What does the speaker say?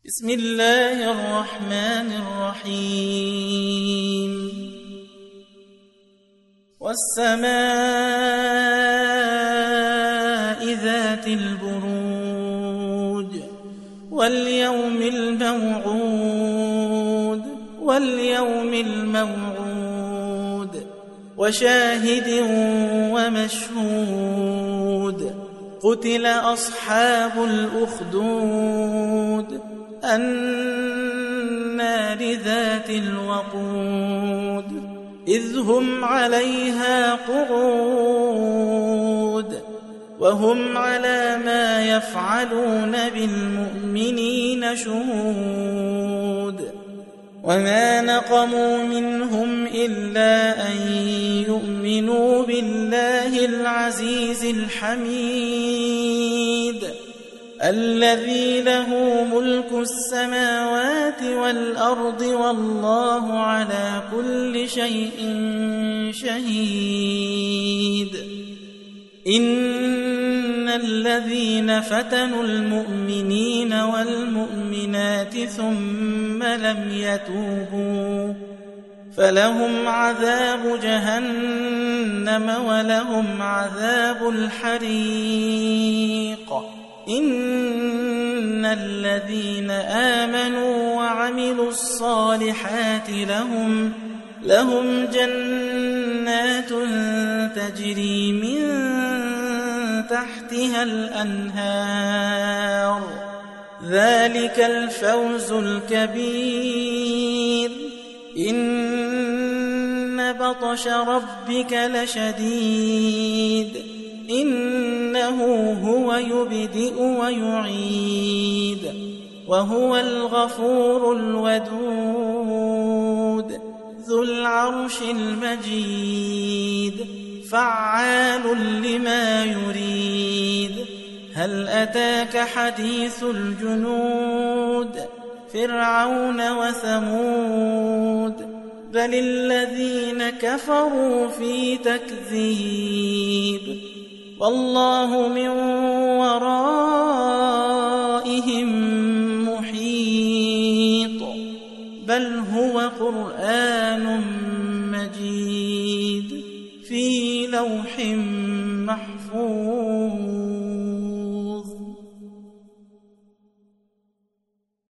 بسم الله الرحمن الرحيم والسماء ذات البروج واليوم الموعود وشاهد ومشهود قتل أصحاب الأخدود النار ذات الوقود إذ هم عليها قعود وهم على ما يفعلون بالمؤمنين شهود وما نقموا منهم إلا أن يؤمنوا بالله العزيز الحميد الذي له ملك السماوات والأرض والله على كل شيء شهيد إن الذين فتنوا المؤمنين والمؤمنات ثم لم يتوبوا فلهم عذاب جهنم ولهم عذاب الحريق إن الذين آمنوا وعملوا الصالحات لهم جنات تجري من تحتها الأنهار ذلك الفوز الكبير إن بطش ربك لشديد إنه هو يبدئ ويعيد وهو الغفور الودود ذو العرش المجيد فعال لما يريد هل أتاك حديث الجنود فرعون وثمود بل الذين كفروا في تكذيب والله من ورائهم محيط بل هو قرآن مجيد في لوح محفوظ.